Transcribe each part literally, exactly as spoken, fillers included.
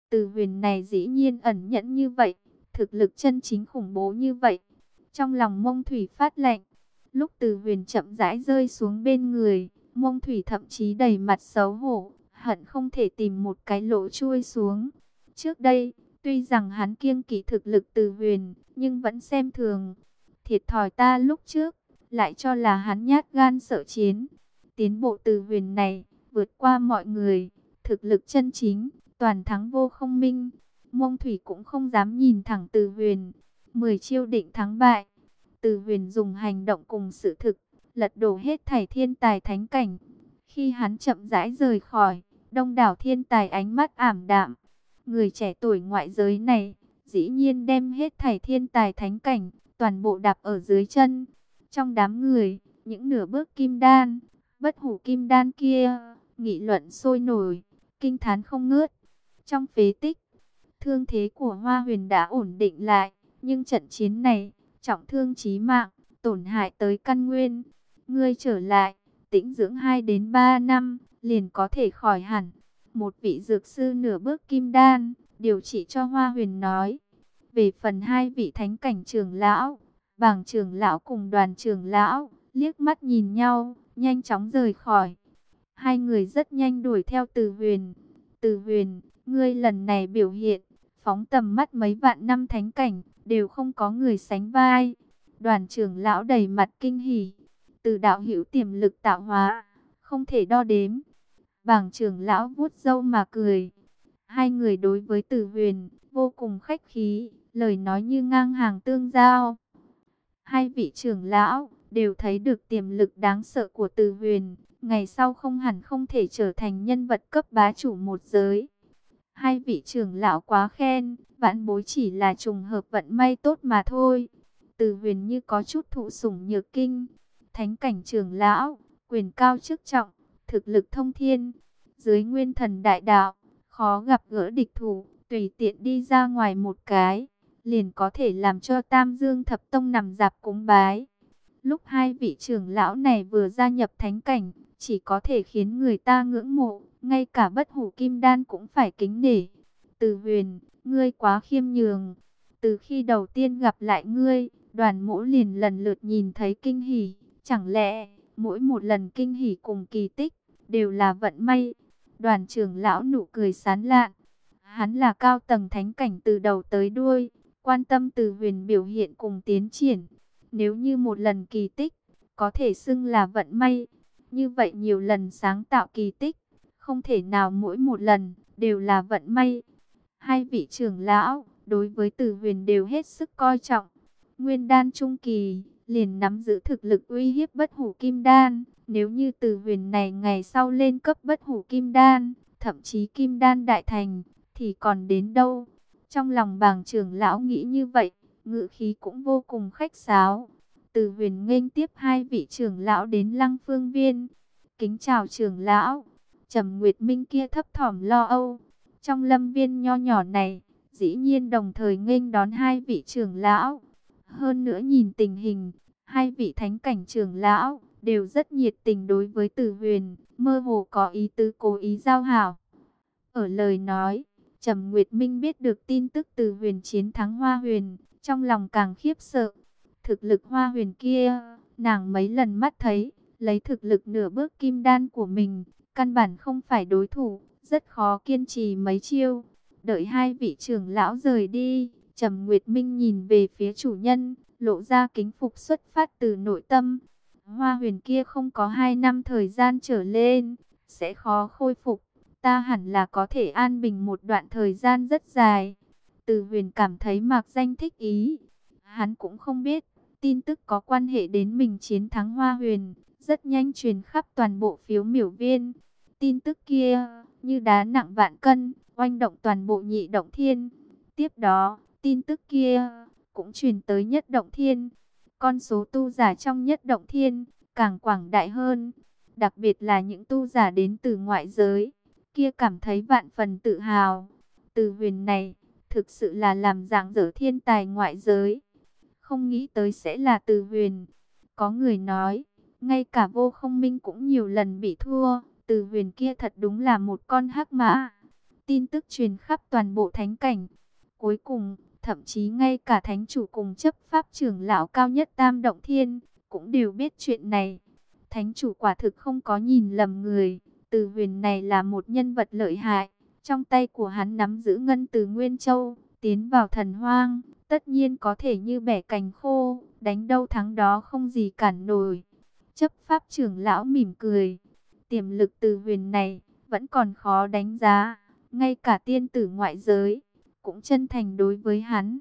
Từ huyền này dĩ nhiên ẩn nhẫn như vậy, thực lực chân chính khủng bố như vậy. Trong lòng Mông Thủy phát lạnh, lúc Từ huyền chậm rãi rơi xuống bên người, Mông Thủy thậm chí đầy mặt xấu hổ, hận không thể tìm một cái lỗ chui xuống. Trước đây, tuy rằng hắn kiêng kỵ thực lực Từ huyền, nhưng vẫn xem thường. Thiệt thòi ta lúc trước, lại cho là hắn nhát gan sợ chiến. Tiến bộ Từ huyền này, vượt qua mọi người, thực lực chân chính, toàn thắng vô không minh. Mông Thủy cũng không dám nhìn thẳng Từ huyền. Mười chiêu định thắng bại. Từ huyền dùng hành động cùng sự thực, lật đổ hết thảy thiên tài thánh cảnh. Khi hắn chậm rãi rời khỏi, đông đảo thiên tài ánh mắt ảm đạm. Người trẻ tuổi ngoại giới này, dĩ nhiên đem hết thảy thiên tài thánh cảnh, toàn bộ đạp ở dưới chân. Trong đám người, những nửa bước kim đan, bất hủ kim đan kia, nghị luận sôi nổi, kinh thán không ngớt. Trong phế tích, thương thế của Hoa Huyền đã ổn định lại, nhưng trận chiến này, trọng thương chí mạng, tổn hại tới căn nguyên. Ngươi trở lại, tĩnh dưỡng hai đến ba năm, liền có thể khỏi hẳn. Một vị dược sư nửa bước kim đan, điều trị cho Hoa Huyền nói. Về phần hai vị thánh cảnh trưởng lão, Bàng trưởng lão cùng Đoàn trưởng lão, liếc mắt nhìn nhau, nhanh chóng rời khỏi. Hai người rất nhanh đuổi theo Từ huyền. Từ huyền, ngươi lần này biểu hiện, phóng tầm mắt mấy vạn năm thánh cảnh, đều không có người sánh vai. Đoàn trưởng lão đầy mặt kinh hỉ. Từ đạo hữu tiềm lực tạo hóa, không thể đo đếm. Bàng trưởng lão vuốt râu mà cười. Hai người đối với Từ huyền, vô cùng khách khí, lời nói như ngang hàng tương giao. Hai vị trưởng lão, đều thấy được tiềm lực đáng sợ của Từ huyền. Ngày sau không hẳn không thể trở thành nhân vật cấp bá chủ một giới. Hai vị trưởng lão quá khen, vãn bối chỉ là trùng hợp vận may tốt mà thôi. Từ huyền như có chút thụ sủng nhược kinh. Thánh cảnh trưởng lão, quyền cao chức trọng, thực lực thông thiên. Dưới nguyên thần đại đạo, khó gặp gỡ địch thủ, tùy tiện đi ra ngoài một cái, liền có thể làm cho Tam Dương Thập Tông nằm dạp cúng bái. Lúc hai vị trưởng lão này vừa gia nhập thánh cảnh, chỉ có thể khiến người ta ngưỡng mộ, ngay cả bất hủ kim đan cũng phải kính nể. Từ huyền, ngươi quá khiêm nhường. Từ khi đầu tiên gặp lại ngươi, Đoàn mỗ liền lần lượt nhìn thấy kinh hỉ. Chẳng lẽ, mỗi một lần kinh hỉ cùng kỳ tích, đều là vận may? Đoàn trưởng lão nụ cười sán lạn. Hắn là cao tầng thánh cảnh từ đầu tới đuôi, quan tâm Từ huyền biểu hiện cùng tiến triển. Nếu như một lần kỳ tích, có thể xưng là vận may. Như vậy nhiều lần sáng tạo kỳ tích, không thể nào mỗi một lần đều là vận may. Hai vị trưởng lão, đối với Từ huyền đều hết sức coi trọng. Nguyên đan trung kỳ, liền nắm giữ thực lực uy hiếp bất hủ kim đan. Nếu như Từ huyền này ngày sau lên cấp bất hủ kim đan, thậm chí kim đan đại thành, thì còn đến đâu? Trong lòng Bàng trưởng lão nghĩ như vậy, ngữ khí cũng vô cùng khách sáo. Từ huyền nghênh tiếp hai vị trưởng lão đến Lăng Phương Viên. Kính chào trưởng lão. Trầm Nguyệt Minh kia thấp thỏm lo âu. Trong lâm viên nho nhỏ này, dĩ nhiên đồng thời nghênh đón hai vị trưởng lão. Hơn nữa nhìn tình hình, hai vị thánh cảnh trưởng lão đều rất nhiệt tình đối với Từ huyền, mơ hồ có ý tứ cố ý giao hảo. Ở lời nói, Trầm Nguyệt Minh biết được tin tức Từ huyền chiến thắng Hoa Huyền, trong lòng càng khiếp sợ. Thực lực Hoa Huyền kia, nàng mấy lần mắt thấy, lấy thực lực nửa bước kim đan của mình, căn bản không phải đối thủ, rất khó kiên trì mấy chiêu. Đợi hai vị trưởng lão rời đi, Trầm Nguyệt Minh nhìn về phía chủ nhân, lộ ra kính phục xuất phát từ nội tâm. Hoa Huyền kia không có hai năm thời gian trở lên, sẽ khó khôi phục. Ta hẳn là có thể an bình một đoạn thời gian rất dài. Từ huyền cảm thấy Mạc Danh thích ý. Hắn cũng không biết, tin tức có quan hệ đến mình chiến thắng Hoa Huyền, rất nhanh truyền khắp toàn bộ phiếu miểu viên. Tin tức kia, như đá nặng vạn cân, oanh động toàn bộ Nhị Động Thiên. Tiếp đó, tin tức kia, cũng truyền tới Nhất Động Thiên. Con số tu giả trong Nhất Động Thiên, càng quảng đại hơn. Đặc biệt là những tu giả đến từ ngoại giới, kia cảm thấy vạn phần tự hào. Từ huyền này, thực sự là làm rạng rỡ thiên tài ngoại giới. Không nghĩ tới sẽ là Từ huyền. Có người nói, ngay cả Vô Không Minh cũng nhiều lần bị thua. Từ huyền kia thật đúng là một con hắc mã. tin tức truyền khắp toàn bộ thánh cảnh. Cuối cùng, thậm chí ngay cả thánh chủ cùng chấp pháp trưởng lão cao nhất Tam Động Thiên cũng đều biết chuyện này. Thánh chủ quả thực không có nhìn lầm người, Từ Huyền này là một nhân vật lợi hại. Trong tay của hắn nắm giữ ngân từ Nguyên Châu, tiến vào thần hoang, tất nhiên có thể như bẻ cành khô, đánh đâu thắng đó không gì cản nổi. Chấp pháp trưởng lão mỉm cười, tiềm lực Từ Huyền này vẫn còn khó đánh giá, ngay cả tiên tử ngoại giới cũng chân thành đối với hắn.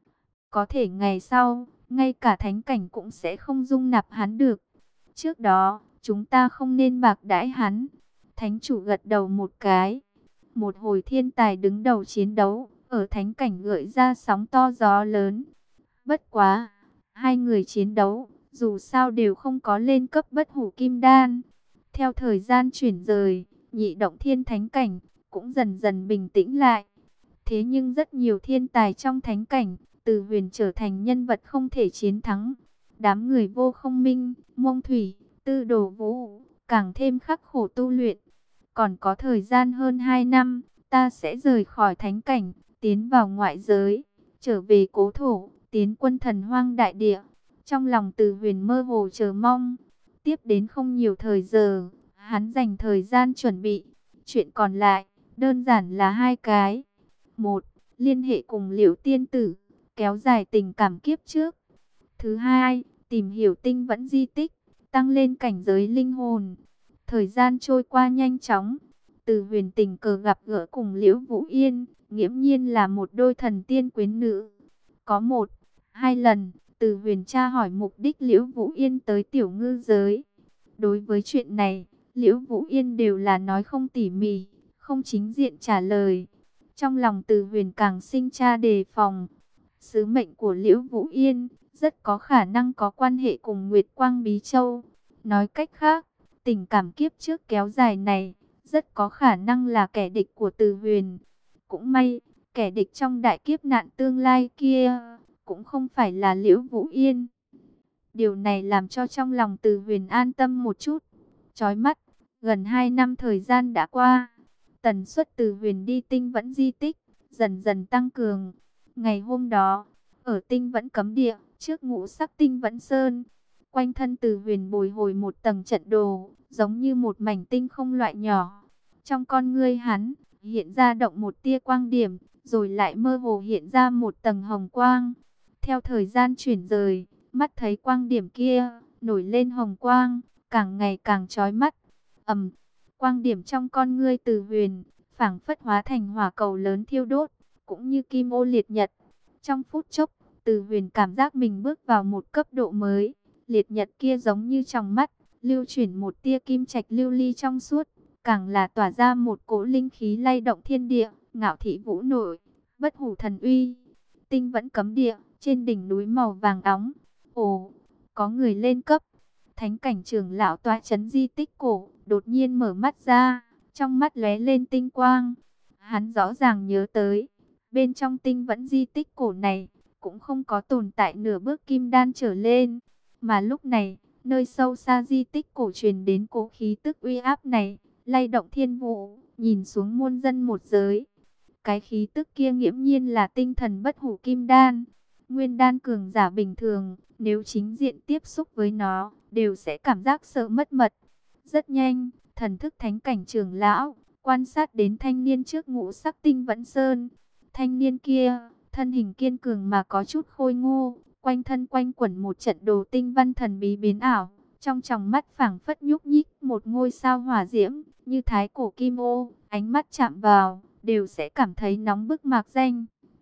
Có thể ngày sau, ngay cả thánh cảnh cũng sẽ không dung nạp hắn được. Trước đó, chúng ta không nên bạc đãi hắn. Thánh chủ gật đầu một cái. Một hồi thiên tài đứng đầu chiến đấu, ở thánh cảnh gợi ra sóng to gió lớn. Bất quá, hai người chiến đấu, dù sao đều không có lên cấp bất hủ kim đan. Theo thời gian chuyển rời, nhị động thiên thánh cảnh cũng dần dần bình tĩnh lại. Thế nhưng rất nhiều thiên tài trong thánh cảnh, Từ Huyền trở thành nhân vật không thể chiến thắng. Đám người Vô Không Minh, Mông Thủy, Tư Đồ Vũ càng thêm khắc khổ tu luyện. Còn có thời gian hơn hai năm, ta sẽ rời khỏi thánh cảnh, tiến vào ngoại giới, trở về cố thổ, tiến quân thần hoang đại địa. Trong lòng Từ Huyền mơ hồ chờ mong. Tiếp đến không nhiều thời giờ, hắn dành thời gian chuẩn bị. Chuyện còn lại, đơn giản là hai cái. Một, liên hệ cùng Liễu tiên tử, kéo dài tình cảm kiếp trước. Thứ hai, tìm hiểu tinh vẫn di tích, tăng lên cảnh giới linh hồn. Thời gian trôi qua nhanh chóng. Từ Huyền tình cờ gặp gỡ cùng Liễu Vũ Yên, nghiễm nhiên là một đôi thần tiên quyến nữ. Có một, hai lần, Từ Huyền tra hỏi mục đích Liễu Vũ Yên tới tiểu ngư giới. Đối với chuyện này, Liễu Vũ Yên đều là nói không tỉ mỉ, không chính diện trả lời. Trong lòng Từ Huyền càng sinh ra đề phòng. Sứ mệnh của Liễu Vũ Yên rất có khả năng có quan hệ cùng Nguyệt Quang Bí Châu. Nói cách khác, tình cảm kiếp trước kéo dài này rất có khả năng là kẻ địch của Từ Huyền. Cũng may, kẻ địch trong đại kiếp nạn tương lai kia cũng không phải là Liễu Vũ Yên. Điều này làm cho trong lòng Từ Huyền an tâm một chút. Chói mắt, gần hai năm thời gian đã qua. Tần suất Từ Huyền đi tinh vẫn di tích dần dần tăng cường. Ngày hôm đó, ở tinh vẫn cấm địa, trước ngũ sắc tinh vẫn sơn, quanh thân Từ Huyền bồi hồi một tầng trận đồ, giống như một mảnh tinh không loại nhỏ. Trong con ngươi hắn, hiện ra động một tia quang điểm, rồi lại mơ hồ hiện ra một tầng hồng quang. Theo thời gian chuyển rời, mắt thấy quang điểm kia, nổi lên hồng quang, càng ngày càng chói mắt. Ầm, quang điểm trong con ngươi Từ Huyền, phảng phất hóa thành hỏa cầu lớn thiêu đốt, cũng như kim ô liệt nhật. Trong phút chốc, Từ Huyền cảm giác mình bước vào một cấp độ mới. Liệt nhật kia giống như trong mắt, lưu chuyển một tia kim trạch lưu ly trong suốt, càng là tỏa ra một cỗ linh khí lay động thiên địa, ngạo thị vũ nội, bất hủ thần uy. Tinh vẫn cấm địa, trên đỉnh núi màu vàng óng. Ồ, có người lên cấp. Thánh cảnh trưởng lão tọa trấn di tích cổ, đột nhiên mở mắt ra, trong mắt lóe lên tinh quang. Hắn rõ ràng nhớ tới, bên trong tinh vẫn di tích cổ này, cũng không có tồn tại nửa bước kim đan trở lên. Mà lúc này, nơi sâu xa di tích cổ truyền đến cỗ khí tức uy áp này, lay động thiên vũ, nhìn xuống muôn dân một giới. Cái khí tức kia nghiễm nhiên là tinh thần bất hủ kim đan. Nguyên đan cường giả bình thường, nếu chính diện tiếp xúc với nó, đều sẽ cảm giác sợ mất mật. Rất nhanh, thần thức thánh cảnh trưởng lão, quan sát đến thanh niên trước ngũ sắc tinh vẫn sơn. Thanh niên kia, thân hình kiên cường mà có chút khôi ngô, quanh thân quanh quẩn một trận đồ tinh văn thần bí biến ảo. Trong tròng mắt phảng phất nhúc nhích một ngôi sao hỏa diễm, như thái cổ kim ô, ánh mắt chạm vào, đều sẽ cảm thấy nóng bức mạc danh.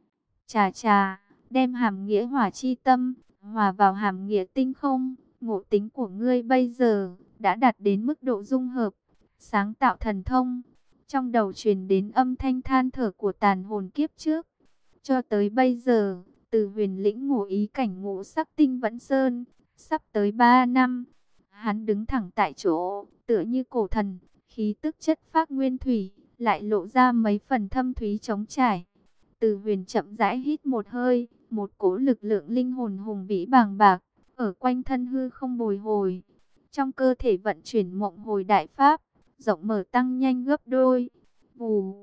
Chà chà, đem hàm nghĩa hỏa chi tâm, hòa vào hàm nghĩa tinh không, ngộ tính của ngươi bây giờ, đã đạt đến mức độ dung hợp, sáng tạo thần thông. Trong đầu truyền đến âm thanh than thở của tàn hồn kiếp trước. Cho tới bây giờ, Từ Huyền lĩnh ngộ ý cảnh ngũ sắc tinh vẫn sơn, sắp tới ba năm. Hắn đứng thẳng tại chỗ, tựa như cổ thần, khí tức chất phác nguyên thủy, lại lộ ra mấy phần thâm thúy trống trải. Từ Huyền chậm rãi hít một hơi, một cỗ lực lượng linh hồn hùng vĩ bàng bạc, ở quanh thân hư không bồi hồi. Trong cơ thể vận chuyển mộng hồi đại pháp, rộng mở tăng nhanh gấp đôi. Vù,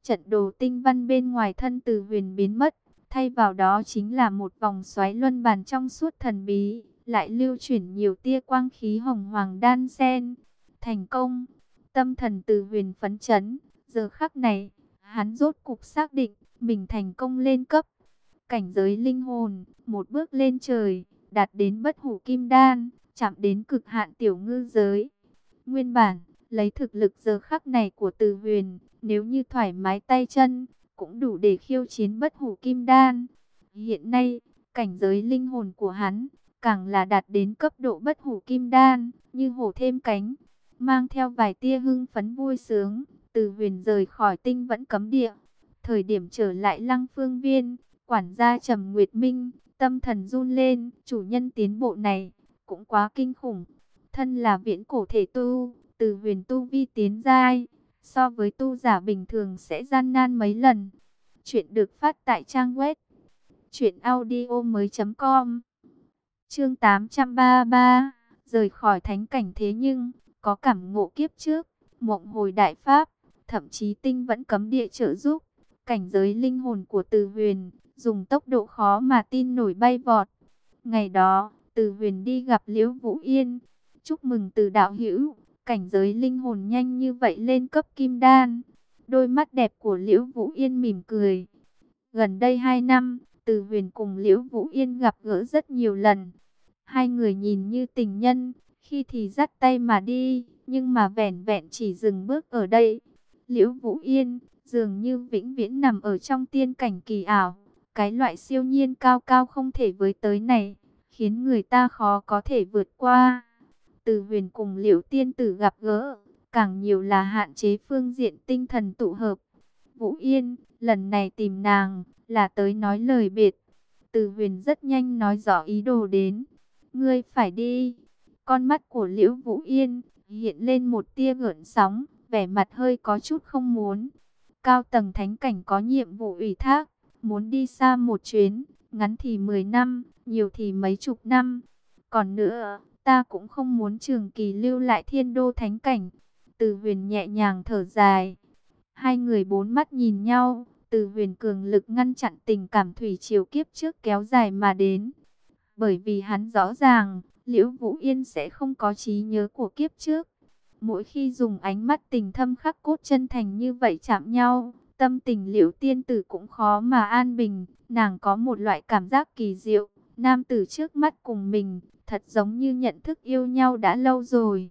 trận đồ tinh văn bên ngoài thân Từ Huyền biến mất, thay vào đó chính là một vòng xoáy luân bàn trong suốt thần bí, lại lưu chuyển nhiều tia quang khí hồng hoàng đan xen. Thành công! Tâm thần Từ Huyền phấn chấn, giờ khắc này, hắn rốt cục xác định mình thành công lên cấp. Cảnh giới linh hồn, một bước lên trời, đạt đến bất hủ kim đan, chạm đến cực hạn tiểu ngư giới. Nguyên bản, lấy thực lực giờ khắc này của Từ Huyền, nếu như thoải mái tay chân, cũng đủ để khiêu chiến bất hủ kim đan. Hiện nay, cảnh giới linh hồn của hắn, càng là đạt đến cấp độ bất hủ kim đan, như hổ thêm cánh. Mang theo vài tia hưng phấn vui sướng, Từ Huyền rời khỏi tinh vẫn cấm địa. Thời điểm trở lại Lăng Phương Viên, quản gia Trầm Nguyệt Minh, tâm thần run lên, chủ nhân tiến bộ này, cũng quá kinh khủng. Thân là viễn cổ thể tu, Từ Huyền tu vi tiến giai, so với tu giả bình thường sẽ gian nan mấy lần. Chuyện được phát tại trang web truyện audio mới chấm com. Chương tám trăm ba mươi ba, rời khỏi thánh cảnh thế nhưng có cảm ngộ kiếp trước, mộng hồi đại pháp, thậm chí tinh vẫn cấm địa trợ giúp, cảnh giới linh hồn của Từ Huyền dùng tốc độ khó mà tin nổi bay vọt. Ngày đó, Từ Huyền đi gặp Liễu Vũ Yên, chúc mừng Từ đạo hữu, cảnh giới linh hồn nhanh như vậy lên cấp kim đan. Đôi mắt đẹp của Liễu Vũ Yên mỉm cười. Gần đây hai năm, Từ Huyền cùng Liễu Vũ Yên gặp gỡ rất nhiều lần. Hai người nhìn như tình nhân, khi thì dắt tay mà đi, nhưng mà vẻn vẹn chỉ dừng bước ở đây. Liễu Vũ Yên dường như vĩnh viễn nằm ở trong tiên cảnh kỳ ảo, cái loại siêu nhiên cao cao không thể với tới này, khiến người ta khó có thể vượt qua. Từ Huyền cùng Liễu tiên tử gặp gỡ, càng nhiều là hạn chế phương diện tinh thần tụ hợp. Vũ Yên, lần này tìm nàng, là tới nói lời biệt. Từ Huyền rất nhanh nói rõ ý đồ đến. Ngươi phải đi. Con mắt của Liễu Vũ Yên hiện lên một tia gợn sóng, vẻ mặt hơi có chút không muốn. Cao tầng thánh cảnh có nhiệm vụ ủy thác, muốn đi xa một chuyến, ngắn thì mười năm, nhiều thì mấy chục năm. Còn nữa, ta cũng không muốn trường kỳ lưu lại thiên đô thánh cảnh. Từ Huyền nhẹ nhàng thở dài. Hai người bốn mắt nhìn nhau, Từ Huyền cường lực ngăn chặn tình cảm thủy triều kiếp trước kéo dài mà đến. Bởi vì hắn rõ ràng, Liễu Vũ Yên sẽ không có trí nhớ của kiếp trước. Mỗi khi dùng ánh mắt tình thâm khắc cốt chân thành như vậy chạm nhau, tâm tình Liễu tiên tử cũng khó mà an bình. Nàng có một loại cảm giác kỳ diệu, nam tử trước mắt cùng mình, thật giống như nhận thức yêu nhau đã lâu rồi.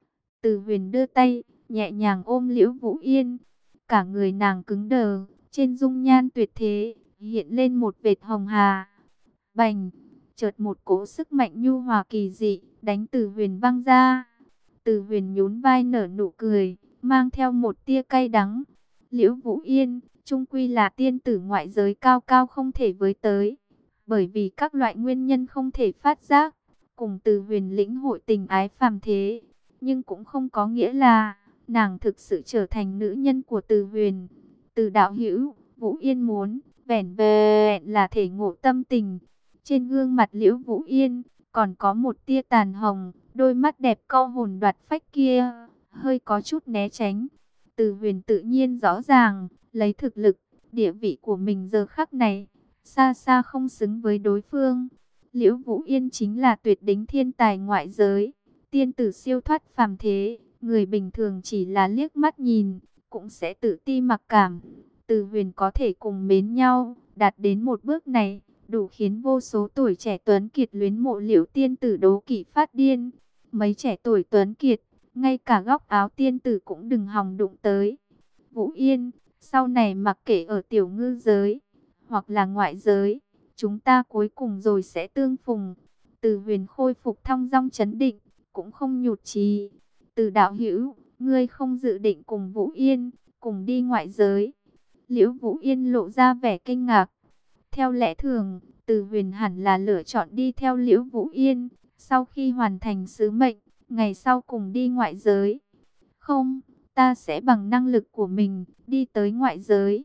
Từ Huyền đưa tay, nhẹ nhàng ôm Liễu Vũ Yên. Cả người nàng cứng đờ, trên dung nhan tuyệt thế, hiện lên một vệt hồng hà. Bành! Chợt một cỗ sức mạnh nhu hòa kỳ dị, đánh Từ Huyền văng ra. Từ Huyền nhún vai nở nụ cười, mang theo một tia cay đắng. Liễu Vũ Yên, chung quy là tiên tử ngoại giới cao cao không thể với tới. Bởi vì các loại nguyên nhân không thể phát giác, cùng Từ Huyền lĩnh hội tình ái phàm thế. Nhưng cũng không có nghĩa là, nàng thực sự trở thành nữ nhân của Từ Huyền. Từ đạo hữu, Vũ Yên muốn, vẻn vẹn là thể ngộ tâm tình. Trên gương mặt Liễu Vũ Yên, còn có một tia tàn hồng, đôi mắt đẹp câu hồn đoạt phách kia, hơi có chút né tránh. Từ Huyền tự nhiên rõ ràng, lấy thực lực, địa vị của mình giờ khắc này, xa xa không xứng với đối phương. Liễu Vũ Yên chính là tuyệt đỉnh thiên tài ngoại giới, tiên tử siêu thoát phàm thế, người bình thường chỉ là liếc mắt nhìn, cũng sẽ tự ti mặc cảm. Từ Huyền có thể cùng mến nhau, đạt đến một bước này, đủ khiến vô số tuổi trẻ tuấn kiệt luyến mộ Liễu tiên tử đố kỵ phát điên. Mấy trẻ tuổi tuấn kiệt, ngay cả góc áo tiên tử cũng đừng hòng đụng tới. Vũ Yên, sau này mặc kệ ở tiểu ngư giới, hoặc là ngoại giới, chúng ta cuối cùng rồi sẽ tương phùng. Từ Huyền khôi phục thong dong chấn định, cũng không nhụt chí. Từ đạo hữu, ngươi không dự định cùng Vũ Yên, cùng đi ngoại giới. Liễu Vũ Yên lộ ra vẻ kinh ngạc. Theo lẽ thường, Từ Huyền hẳn là lựa chọn đi theo Liễu Vũ Yên, sau khi hoàn thành sứ mệnh, ngày sau cùng đi ngoại giới. Không, ta sẽ bằng năng lực của mình, đi tới ngoại giới.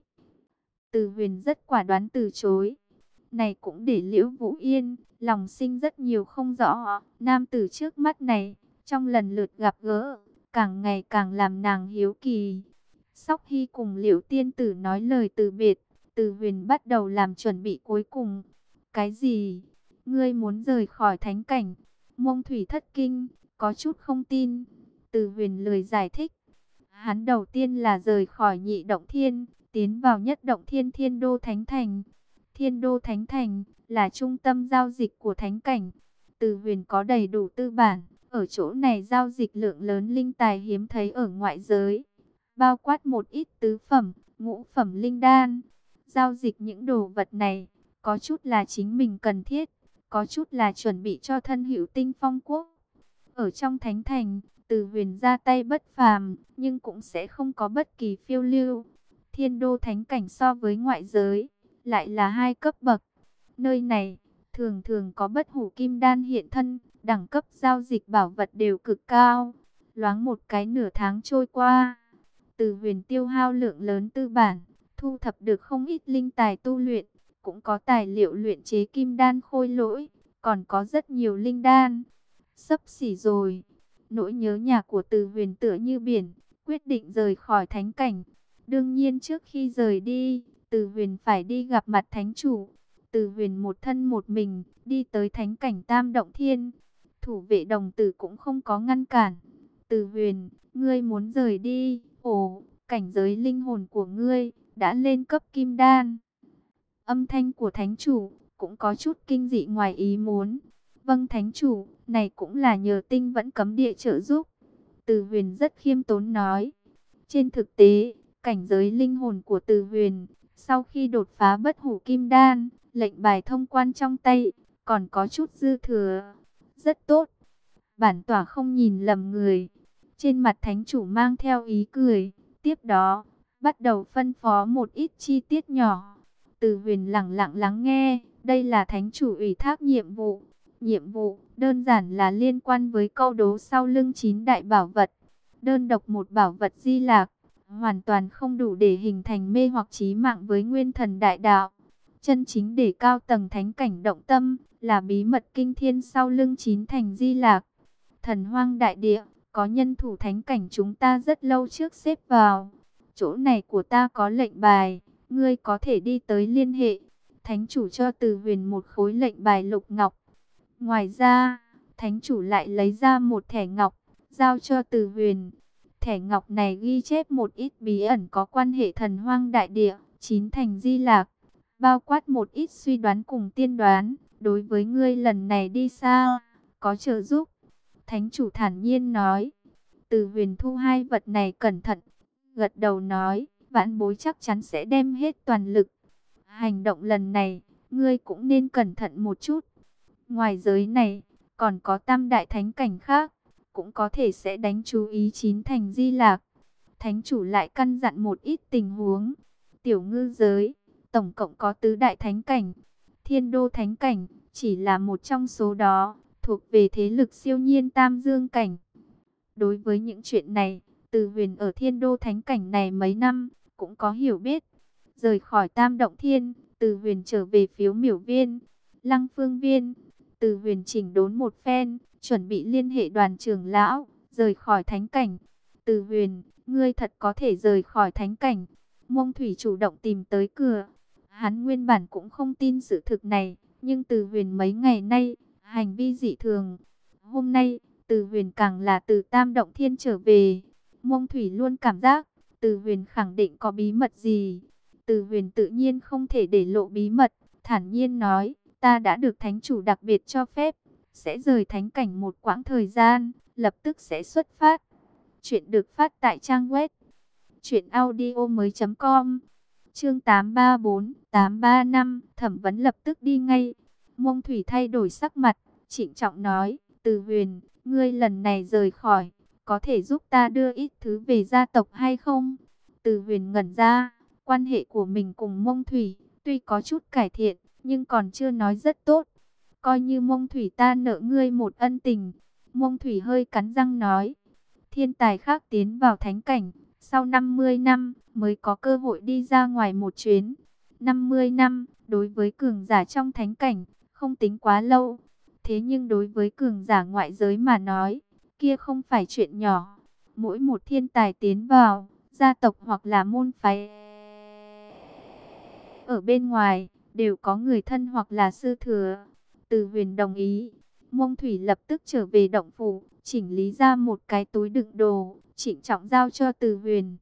Từ Huyền rất quả đoán từ chối. Này cũng để Liễu Vũ Yên, lòng sinh rất nhiều không rõ. Nam tử trước mắt này, trong lần lượt gặp gỡ, càng ngày càng làm nàng hiếu kỳ. Sóc Hy cùng Liễu tiên tử nói lời từ biệt, Từ Huyền bắt đầu làm chuẩn bị cuối cùng. Cái gì? Ngươi muốn rời khỏi thánh cảnh? Mông Thủy thất kinh, có chút không tin. Từ Huyền lười giải thích. Hắn đầu tiên là rời khỏi nhị động thiên, tiến vào nhất động thiên Thiên Đô Thánh Thành. Thiên Đô Thánh Thành là trung tâm giao dịch của thánh cảnh. Từ Huyền có đầy đủ tư bản, ở chỗ này giao dịch lượng lớn linh tài hiếm thấy ở ngoại giới, bao quát một ít tứ phẩm, ngũ phẩm linh đan. Giao dịch những đồ vật này, có chút là chính mình cần thiết, có chút là chuẩn bị cho thân hữu Tinh Phong quốc. Ở trong thánh thành, Từ Huyền ra tay bất phàm, nhưng cũng sẽ không có bất kỳ phiêu lưu. Thiên Đô Thánh Cảnh so với ngoại giới, lại là hai cấp bậc. Nơi này, thường thường có bất hủ kim đan hiện thân, đẳng cấp giao dịch bảo vật đều cực cao. Loáng một cái nửa tháng trôi qua, Từ Huyền tiêu hao lượng lớn tư bản, thu thập được không ít linh tài tu luyện, cũng có tài liệu luyện chế kim đan khôi lỗi, còn có rất nhiều linh đan. Sắp xỉ rồi. Nỗi nhớ nhà của Từ Huyền tựa như biển, quyết định rời khỏi thánh cảnh. Đương nhiên trước khi rời đi, Từ Huyền phải đi gặp mặt thánh chủ. Từ Huyền một thân một mình, đi tới thánh cảnh Tam Động Thiên. Thủ vệ đồng tử cũng không có ngăn cản. Từ Huyền, ngươi muốn rời đi? Ồ, cảnh giới linh hồn của ngươi đã lên cấp kim đan. Âm thanh của thánh chủ cũng có chút kinh dị ngoài ý muốn. Vâng thánh chủ, này cũng là nhờ Tinh Vẫn Cấm Địa trợ giúp. Từ Huyền rất khiêm tốn nói. Trên thực tế, cảnh giới linh hồn của Từ Huyền, sau khi đột phá bất hủ kim đan, lệnh bài thông quan trong tay, còn có chút dư thừa. Rất tốt. Bản tỏa không nhìn lầm người. Trên mặt thánh chủ mang theo ý cười. Tiếp đó, bắt đầu phân phó một ít chi tiết nhỏ. Từ Huyền lặng lặng lắng nghe. Đây là thánh chủ ủy thác nhiệm vụ. Nhiệm vụ đơn giản là liên quan với câu đố sau lưng chín đại bảo vật. Đơn độc một bảo vật Di Lạc, hoàn toàn không đủ để hình thành mê hoặc chí mạng với nguyên thần đại đạo. Chân chính để cao tầng thánh cảnh động tâm, là bí mật kinh thiên sau lưng chín thành Di Lạc. Thần Hoang đại địa, có nhân thủ thánh cảnh chúng ta rất lâu trước xếp vào. Chỗ này của ta có lệnh bài, ngươi có thể đi tới liên hệ. Thánh chủ cho Từ Huyền một khối lệnh bài lục ngọc. Ngoài ra, thánh chủ lại lấy ra một thẻ ngọc, giao cho Từ Huyền. Thẻ ngọc này ghi chép một ít bí ẩn có quan hệ thần hoang đại địa, chín thành Di Lạc, bao quát một ít suy đoán cùng tiên đoán, đối với ngươi lần này đi xa, có trợ giúp. Thánh chủ thản nhiên nói. Từ Huyền thu hai vật này cẩn thận, gật đầu nói, vãn bối chắc chắn sẽ đem hết toàn lực. Hành động lần này, ngươi cũng nên cẩn thận một chút. Ngoài giới này, còn có tam đại thánh cảnh khác, cũng có thể sẽ đánh chú ý chín thành Di Lạc. Thánh chủ lại căn dặn một ít tình huống. Tiểu ngư giới, tổng cộng có tứ đại thánh cảnh. Thiên Đô Thánh Cảnh, chỉ là một trong số đó, thuộc về thế lực siêu nhiên Tam Dương Cảnh. Đối với những chuyện này, Từ Huyền ở Thiên Đô Thánh Cảnh này mấy năm, cũng có hiểu biết. Rời khỏi Tam Động Thiên, Từ Huyền trở về Phiếu Miểu Viên, Lăng Phương Viên. Từ Huyền chỉnh đốn một phen, chuẩn bị liên hệ đoàn trưởng lão, rời khỏi thánh cảnh. Từ Huyền, ngươi thật có thể rời khỏi thánh cảnh. Mông Thủy chủ động tìm tới cửa. Hắn nguyên bản cũng không tin sự thực này, nhưng Từ Huyền mấy ngày nay, hành vi dị thường. Hôm nay, Từ Huyền càng là từ Tam Động Thiên trở về. Mông Thủy luôn cảm giác, Từ Huyền khẳng định có bí mật gì. Từ Huyền tự nhiên không thể để lộ bí mật, thản nhiên nói. Ta đã được thánh chủ đặc biệt cho phép, sẽ rời thánh cảnh một quãng thời gian, lập tức sẽ xuất phát. Chuyện được phát tại trang web truyện audio mới chấm com. Chương tám ba bốn, tám ba năm, Thẩm vấn lập tức đi ngay. Mông Thủy thay đổi sắc mặt, trịnh trọng nói, Từ Huyền, ngươi lần này rời khỏi, có thể giúp ta đưa ít thứ về gia tộc hay không? Từ Huyền ngẩn ra, quan hệ của mình cùng Mông Thủy, tuy có chút cải thiện, nhưng còn chưa nói rất tốt. Coi như Mông Thủy ta nợ ngươi một ân tình. Mông Thủy hơi cắn răng nói. Thiên tài khác tiến vào thánh cảnh, sau năm mươi năm mới có cơ hội đi ra ngoài một chuyến. năm mươi năm, đối với cường giả trong thánh cảnh, không tính quá lâu. Thế nhưng đối với cường giả ngoại giới mà nói, kia không phải chuyện nhỏ. Mỗi một thiên tài tiến vào, gia tộc hoặc là môn phái ở bên ngoài, đều có người thân hoặc là sư thừa. Từ Huyền đồng ý. Mông Thủy lập tức trở về động phủ, chỉnh lý ra một cái túi đựng đồ, trịnh trọng giao cho Từ Huyền.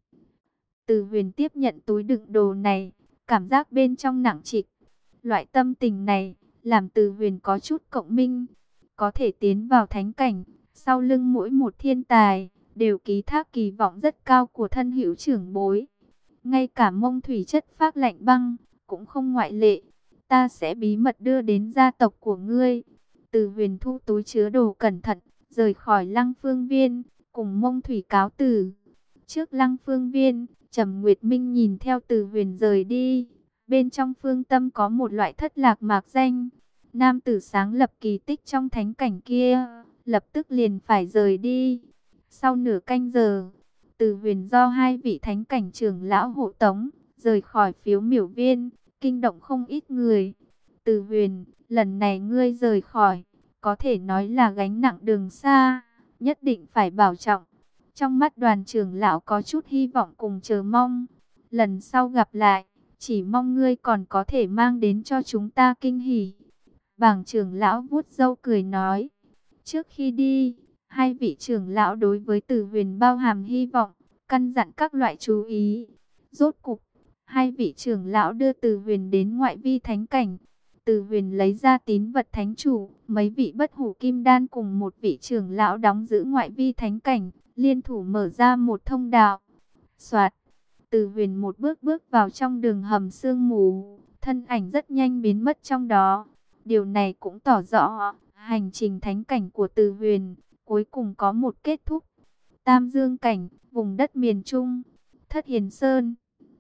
Từ Huyền tiếp nhận túi đựng đồ này, cảm giác bên trong nặng trịch. Loại tâm tình này, làm Từ Huyền có chút cộng minh. Có thể tiến vào thánh cảnh, sau lưng mỗi một thiên tài, đều ký thác kỳ vọng rất cao của thân hữu trưởng bối. Ngay cả Mông Thủy chất phác lạnh băng, cũng không ngoại lệ. Ta sẽ bí mật đưa đến gia tộc của ngươi. Từ Huyền thu túi chứa đồ cẩn thận, rời khỏi Lăng Phương Viên, cùng Mông Thủy cáo từ. Trước Lăng Phương Viên, Trầm Nguyệt Minh nhìn theo Từ Huyền rời đi. Bên trong phương tâm có một loại thất lạc mạc danh. Nam tử sáng lập kỳ tích trong thánh cảnh kia, lập tức liền phải rời đi. Sau nửa canh giờ, Từ Huyền do hai vị thánh cảnh trưởng lão hộ tống, rời khỏi Phiếu Miểu Viên, kinh động không ít người. Từ Huyền, lần này ngươi rời khỏi, có thể nói là gánh nặng đường xa, nhất định phải bảo trọng. Trong mắt đoàn trưởng lão có chút hy vọng cùng chờ mong. Lần sau gặp lại, chỉ mong ngươi còn có thể mang đến cho chúng ta kinh hỉ. Bàng trưởng lão vuốt râu cười nói. Trước khi đi, hai vị trưởng lão đối với Từ Huyền bao hàm hy vọng, căn dặn các loại chú ý. Rốt cục, hai vị trưởng lão đưa Từ Huyền đến ngoại vi thánh cảnh. Từ Huyền lấy ra tín vật thánh chủ, mấy vị bất hủ kim đan cùng một vị trưởng lão đóng giữ ngoại vi thánh cảnh, liên thủ mở ra một thông đạo. Soạt, Từ Huyền một bước bước vào trong đường hầm sương mù, thân ảnh rất nhanh biến mất trong đó. Điều này cũng tỏ rõ, hành trình thánh cảnh của Từ Huyền, cuối cùng có một kết thúc. Tam Dương cảnh, vùng đất miền Trung, Thất Hiền Sơn.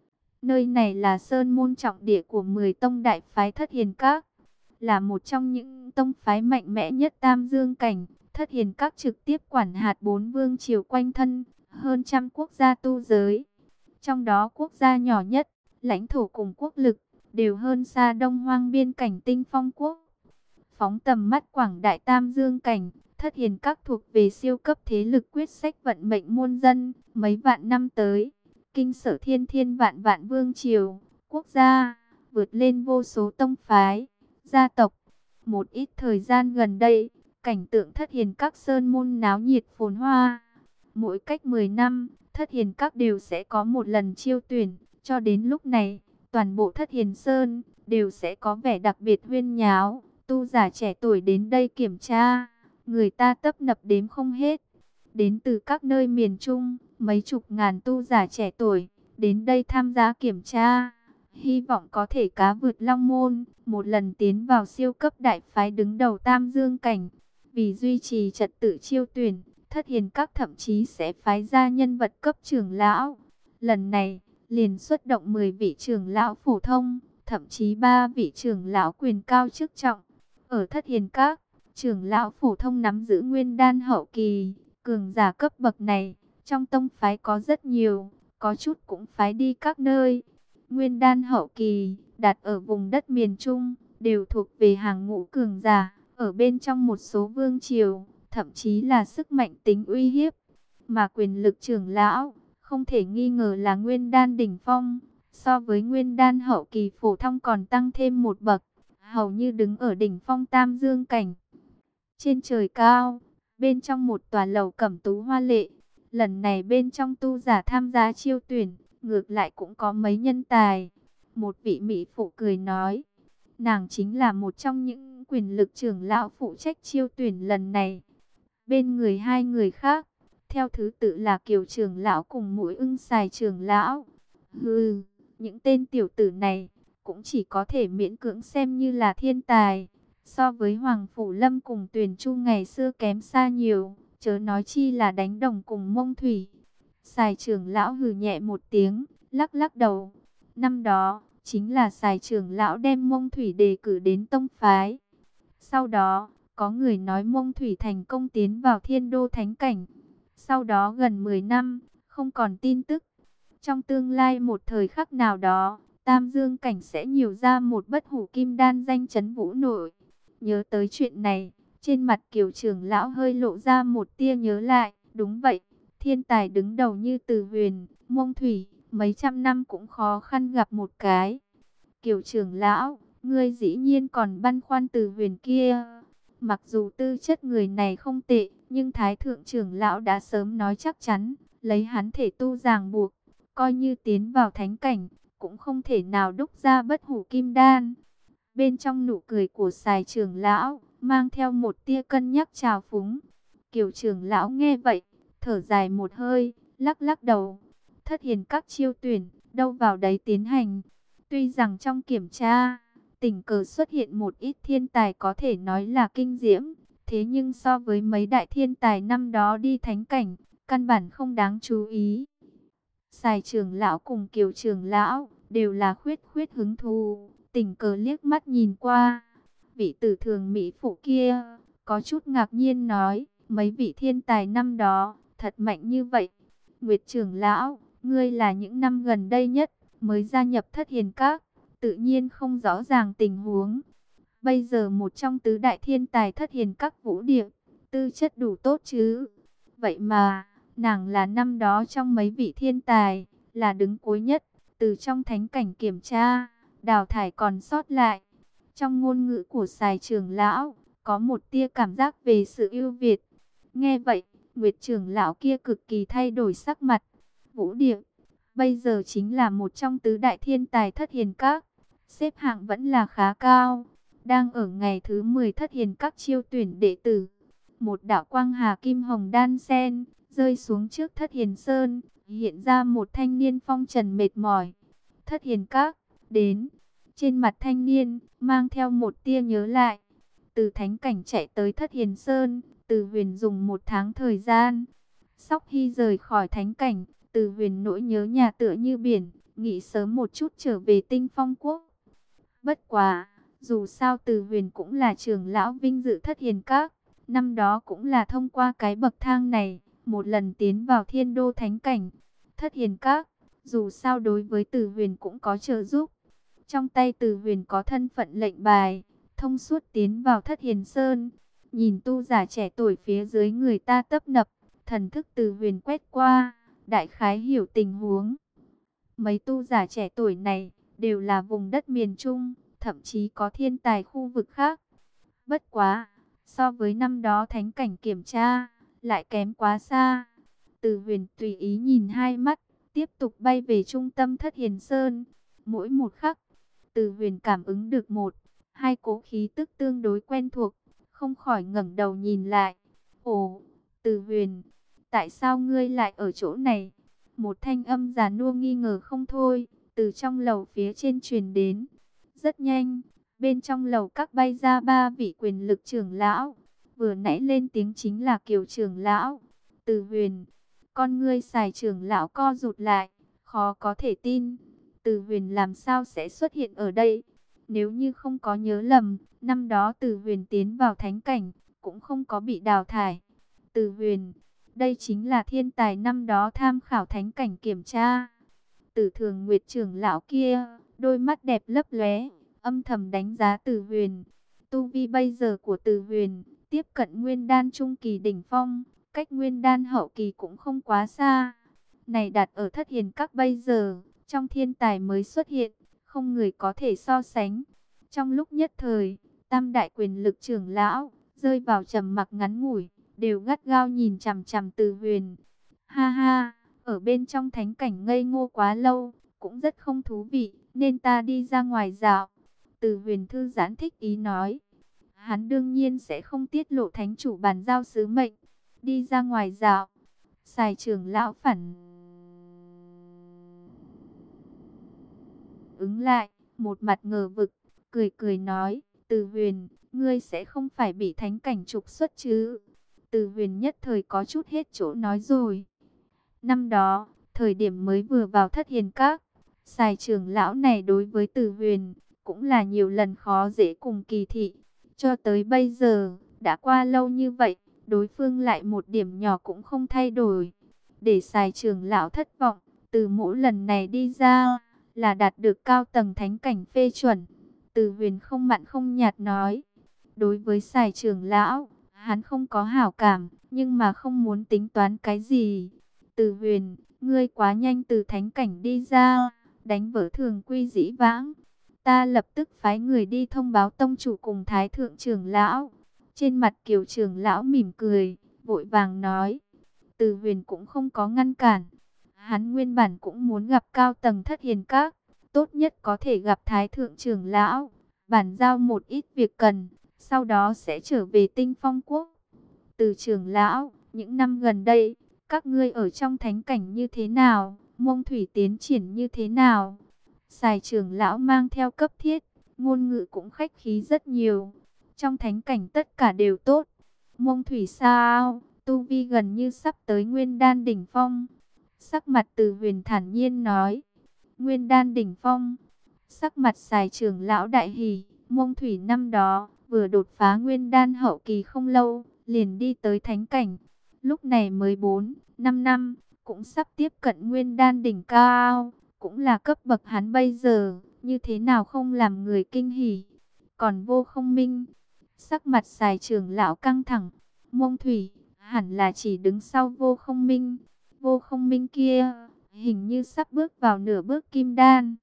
Nơi này là sơn môn trọng địa của mười tông đại phái Thất Hiền Các, là một trong những tông phái mạnh mẽ nhất Tam Dương cảnh. Thất Hiền Các trực tiếp quản hạt bốn vương triều quanh thân, hơn trăm quốc gia tu giới. Trong đó quốc gia nhỏ nhất, lãnh thổ cùng quốc lực, đều hơn xa Đông Hoang biên cảnh Tinh Phong Quốc. Phóng tầm mắt quảng đại Tam Dương cảnh, Thất Hiền Các thuộc về siêu cấp thế lực quyết sách vận mệnh muôn dân, mấy vạn năm tới. Kinh sở thiên thiên vạn vạn vương triều, quốc gia, vượt lên vô số tông phái, gia tộc. Một ít thời gian gần đây, cảnh tượng Thất Hiền Các sơn môn náo nhiệt phồn hoa. Mỗi cách mười năm, Thất Hiền Các đều sẽ có một lần chiêu tuyển. Cho đến lúc này, toàn bộ Thất Hiền Sơn đều sẽ có vẻ đặc biệt huyên nháo. Tu giả trẻ tuổi đến đây kiểm tra, người ta tấp nập đếm không hết. Đến từ các nơi miền Trung, mấy chục ngàn tu giả trẻ tuổi đến đây tham gia kiểm tra, hy vọng có thể cá vượt long môn, một lần tiến vào siêu cấp đại phái đứng đầu Tam Dương cảnh. Vì duy trì trật tự chiêu tuyển, Thất Hiền Các thậm chí sẽ phái ra nhân vật cấp trưởng lão. Lần này, liền xuất động mười vị trưởng lão phổ thông, thậm chí ba vị trưởng lão quyền cao chức trọng. Ở Thất Hiền Các, trưởng lão phổ thông nắm giữ nguyên đan hậu kỳ, cường giả cấp bậc này, trong tông phái có rất nhiều, có chút cũng phái đi các nơi. Nguyên đan hậu kỳ, đặt ở vùng đất miền Trung, đều thuộc về hàng ngũ cường giả, ở bên trong một số vương triều, thậm chí là sức mạnh tính uy hiếp. Mà quyền lực trưởng lão, không thể nghi ngờ là nguyên đan đỉnh phong, so với nguyên đan hậu kỳ phổ thông còn tăng thêm một bậc, hầu như đứng ở đỉnh phong Tam Dương cảnh. Trên trời cao, bên trong một tòa lầu cẩm tú hoa lệ, lần này bên trong tu giả tham gia chiêu tuyển, ngược lại cũng có mấy nhân tài. Một vị mỹ phụ cười nói, nàng chính là một trong những quyền lực trưởng lão phụ trách chiêu tuyển lần này. Bên người hai người khác, theo thứ tự là Kiều trưởng lão cùng Mũi Ưng Xài trưởng lão. Hừ, những tên tiểu tử này cũng chỉ có thể miễn cưỡng xem như là thiên tài. So với Hoàng Phủ Lâm cùng Tuyền Chu ngày xưa kém xa nhiều, chớ nói chi là đánh đồng cùng Mông Thủy. Sài trưởng lão hừ nhẹ một tiếng, lắc lắc đầu. Năm đó, chính là Sài trưởng lão đem Mông Thủy đề cử đến tông phái. Sau đó, có người nói Mông Thủy thành công tiến vào Thiên Đô Thánh Cảnh. Sau đó gần mười năm, không còn tin tức. Trong tương lai một thời khắc nào đó, Tam Dương Cảnh sẽ nhiều ra một bất hủ kim đan danh chấn vũ nổi. Nhớ tới chuyện này, trên mặt Kiều trưởng lão hơi lộ ra một tia nhớ lại. Đúng vậy, Thiên tài đứng đầu như Từ Huyền, Mông Thủy, mấy trăm năm cũng khó khăn gặp một cái. Kiều trưởng lão, ngươi dĩ nhiên còn băn khoăn Từ Huyền kia. Mặc dù tư chất người này không tệ, nhưng Thái thượng trưởng lão đã sớm nói chắc chắn, lấy hắn thể tu ràng buộc, coi như tiến vào thánh cảnh, cũng không thể nào đúc ra bất hủ kim đan. Bên trong nụ cười của Sài trưởng lão, mang theo một tia cân nhắc trào phúng. Kiều trưởng lão nghe vậy, thở dài một hơi, lắc lắc đầu. Thất hiền các chiêu tuyển, đâu vào đấy tiến hành. Tuy rằng trong kiểm tra, tình cờ xuất hiện một ít thiên tài có thể nói là kinh diễm, thế nhưng so với mấy đại thiên tài năm đó đi thánh cảnh, căn bản không đáng chú ý. Sài trưởng lão cùng Kiều trưởng lão đều là khuyết khuyết hứng thú, tình cờ liếc mắt nhìn qua. Vị tử thường mỹ phụ kia có chút ngạc nhiên nói, mấy vị thiên tài năm đó thật mạnh như vậy. Nguyệt trưởng lão, ngươi là những năm gần đây nhất mới gia nhập Thất Hiền Các, tự nhiên không rõ ràng tình huống. Bây giờ một trong tứ đại thiên tài Thất Hiền Các Vũ Điệp, tư chất đủ tốt chứ? Vậy mà, nàng là năm đó trong mấy vị thiên tài, là đứng cuối nhất, từ trong thánh cảnh kiểm tra, đào thải còn sót lại. Trong ngôn ngữ của Sài trưởng lão, có một tia cảm giác về sự ưu việt. Nghe vậy, Nguyệt trưởng lão kia cực kỳ thay đổi sắc mặt. Vũ Điệp, bây giờ chính là một trong tứ đại thiên tài Thất Hiền Các, xếp hạng vẫn là khá cao. Đang ở ngày thứ mười Thất Hiền Các chiêu tuyển đệ tử. Một đạo quang hà kim hồng đan sen, rơi xuống trước Thất Hiền Sơn, hiện ra một thanh niên phong trần mệt mỏi. Thất Hiền Các, đến. Trên mặt thanh niên, mang theo một tia nhớ lại. Từ thánh cảnh chạy tới Thất Hiền Sơn, Từ Huyền dùng một tháng thời gian. Sóc Hy rời khỏi thánh cảnh, Từ Huyền nỗi nhớ nhà tựa như biển, nghĩ sớm một chút trở về Tinh Phong Quốc. Bất quá, dù sao Từ Huyền cũng là trưởng lão vinh dự Thất Hiền Các, năm đó cũng là thông qua cái bậc thang này, một lần tiến vào Thiên Đô thánh cảnh. Thất Hiền Các, dù sao đối với Từ Huyền cũng có trợ giúp. Trong tay Từ Huyền có thân phận lệnh bài, thông suốt tiến vào Thất Hiền Sơn. Nhìn tu giả trẻ tuổi phía dưới người ta tấp nập, thần thức Từ Huyền quét qua, đại khái hiểu tình huống. Mấy tu giả trẻ tuổi này đều là vùng đất miền Trung, thậm chí có thiên tài khu vực khác. Bất quá, so với năm đó thánh cảnh kiểm tra, lại kém quá xa. Từ Huyền tùy ý nhìn hai mắt, tiếp tục bay về trung tâm Thất Hiền Sơn. Mỗi một khắc, Từ Huyền cảm ứng được một, hai cỗ khí tức tương đối quen thuộc, không khỏi ngẩng đầu nhìn lại. Ồ, Từ Huyền, tại sao ngươi lại ở chỗ này? Một thanh âm già nua nghi ngờ không thôi, từ trong lầu phía trên truyền đến. Rất nhanh, bên trong lầu các bay ra ba vị quyền lực trưởng lão. Vừa nãy lên tiếng chính là Kiều trưởng lão. Từ Huyền, con ngươi Sài trưởng lão co rụt lại, khó có thể tin. Từ Huyền làm sao sẽ xuất hiện ở đây? Nếu như không có nhớ lầm, năm đó Từ Huyền tiến vào thánh cảnh, cũng không có bị đào thải. Từ Huyền, đây chính là thiên tài năm đó tham khảo thánh cảnh kiểm tra. Tử Thường Nguyệt trưởng lão kia, đôi mắt đẹp lấp lóe, âm thầm đánh giá Từ Huyền. Tu vi bây giờ của Từ Huyền, tiếp cận nguyên đan trung kỳ đỉnh phong, cách nguyên đan hậu kỳ cũng không quá xa. Này đặt ở Thất Hiền Các bây giờ, trong thiên tài mới xuất hiện, không người có thể so sánh. Trong lúc nhất thời, tam đại quyền lực trưởng lão rơi vào trầm mặc ngắn ngủi, đều gắt gao nhìn chằm chằm Từ Huyền. Ha ha, ở bên trong thánh cảnh ngây ngô quá lâu, cũng rất không thú vị, nên ta đi ra ngoài dạo. Từ Huyền thư giãn thích ý nói. Hắn đương nhiên sẽ không tiết lộ thánh chủ bàn giao sứ mệnh. Đi ra ngoài dạo. Sài trưởng lão phản ứng lại, một mặt ngờ vực, cười cười nói, Từ Huyền, ngươi sẽ không phải bị thánh cảnh trục xuất chứ? Từ Huyền nhất thời có chút hết chỗ nói rồi. Năm đó, thời điểm mới vừa vào Thất Hiền Các, Sài trưởng lão này đối với Từ Huyền cũng là nhiều lần khó dễ cùng kỳ thị. Cho tới bây giờ, đã qua lâu như vậy, đối phương lại một điểm nhỏ cũng không thay đổi. Để Sài trưởng lão thất vọng, Từ mỗi lần này đi ra là đạt được cao tầng thánh cảnh phê chuẩn. Từ Huyền không mặn không nhạt nói, đối với Sài trưởng lão, hắn không có hảo cảm, nhưng mà không muốn tính toán cái gì. Từ Huyền, ngươi quá nhanh từ thánh cảnh đi ra, đánh vỡ thường quy dĩ vãng. Ta lập tức phái người đi thông báo tông chủ cùng thái thượng trưởng lão. Trên mặt Kiều trưởng lão mỉm cười, vội vàng nói. Từ Huyền cũng không có ngăn cản. Hắn nguyên bản cũng muốn gặp cao tầng Thất Hiền Các, tốt nhất có thể gặp thái thượng trưởng lão, bàn giao một ít việc cần, sau đó sẽ trở về Tinh Phong Quốc. Từ trưởng lão, những năm gần đây, các ngươi ở trong thánh cảnh như thế nào, mông thủy tiến triển như thế nào? Sài trưởng lão mang theo cấp thiết, ngôn ngữ cũng khách khí rất nhiều. Trong thánh cảnh tất cả đều tốt. Mông thủy sao? Tu vi gần như sắp tới nguyên đan đỉnh phong. Sắc mặt Từ Huyền thản nhiên nói. Nguyên đan đỉnh phong. Sắc mặt Sài trưởng lão đại hỉ. Mông thủy năm đó vừa đột phá nguyên đan hậu kỳ không lâu, liền đi tới thánh cảnh. Lúc này mới bốn, năm năm, cũng sắp tiếp cận nguyên đan đỉnh cao, cũng là cấp bậc hắn bây giờ, như thế nào không làm người kinh hỉ. Còn Vô Không Minh, sắc mặt Sài trưởng lão căng thẳng, Mông thủy hẳn là chỉ đứng sau Vô Không Minh. Vô Không Minh kia, hình như sắp bước vào nửa bước kim đan.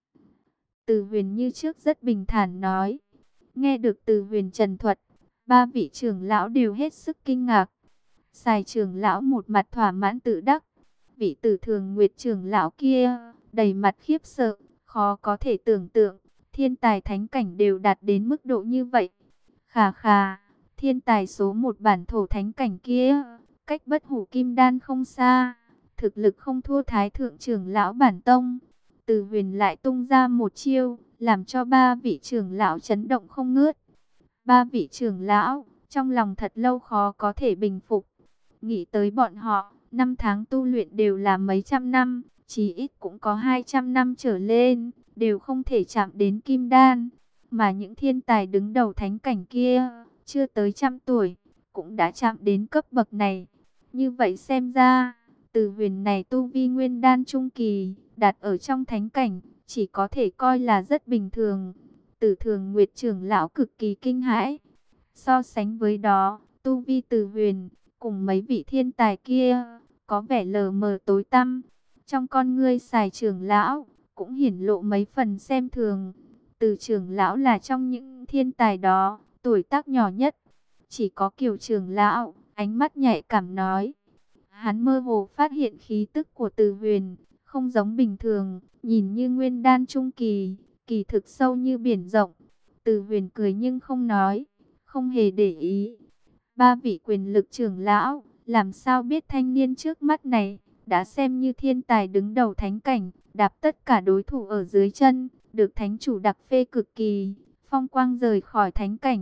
Từ Huyền như trước rất bình thản nói. Nghe được Từ Huyền trần thuật, ba vị trưởng lão đều hết sức kinh ngạc. Sài trưởng lão một mặt thỏa mãn tự đắc. Vị Tử Thường Nguyệt trưởng lão kia, đầy mặt khiếp sợ, khó có thể tưởng tượng, thiên tài thánh cảnh đều đạt đến mức độ như vậy. Khà khà, thiên tài số một bản thổ thánh cảnh kia, cách bất hủ kim đan không xa, thực lực không thua thái thượng trưởng lão bản tông. Từ Huyền lại tung ra một chiêu, làm cho ba vị trưởng lão chấn động không ngớt. Ba vị trưởng lão, trong lòng thật lâu khó có thể bình phục. Nghĩ tới bọn họ, năm tháng tu luyện đều là mấy trăm năm, chí ít cũng có hai trăm năm trở lên, đều không thể chạm đến kim đan. Mà những thiên tài đứng đầu thánh cảnh kia, chưa tới trăm tuổi, cũng đã chạm đến cấp bậc này. Như vậy xem ra, Từ Huyền này tu vi nguyên đan trung kỳ, đặt ở trong thánh cảnh, chỉ có thể coi là rất bình thường. Tử Thường Nguyệt trưởng lão cực kỳ kinh hãi. So sánh với đó, tu vi Từ Huyền cùng mấy vị thiên tài kia có vẻ lờ mờ tối tăm. Trong con ngươi Sài trưởng lão cũng hiển lộ mấy phần xem thường. Từ trưởng lão là trong những thiên tài đó, tuổi tác nhỏ nhất. Chỉ có Kiều trưởng lão, ánh mắt nhạy cảm nói. Hắn mơ hồ phát hiện khí tức của Từ Huyền không giống bình thường, nhìn như nguyên đan trung kỳ, kỳ thực sâu như biển rộng. Từ Huyền cười nhưng không nói, không hề để ý. Ba vị quyền lực trưởng lão, làm sao biết thanh niên trước mắt này, đã xem như thiên tài đứng đầu thánh cảnh, đạp tất cả đối thủ ở dưới chân, được thánh chủ đặc phê cực kỳ, phong quang rời khỏi thánh cảnh.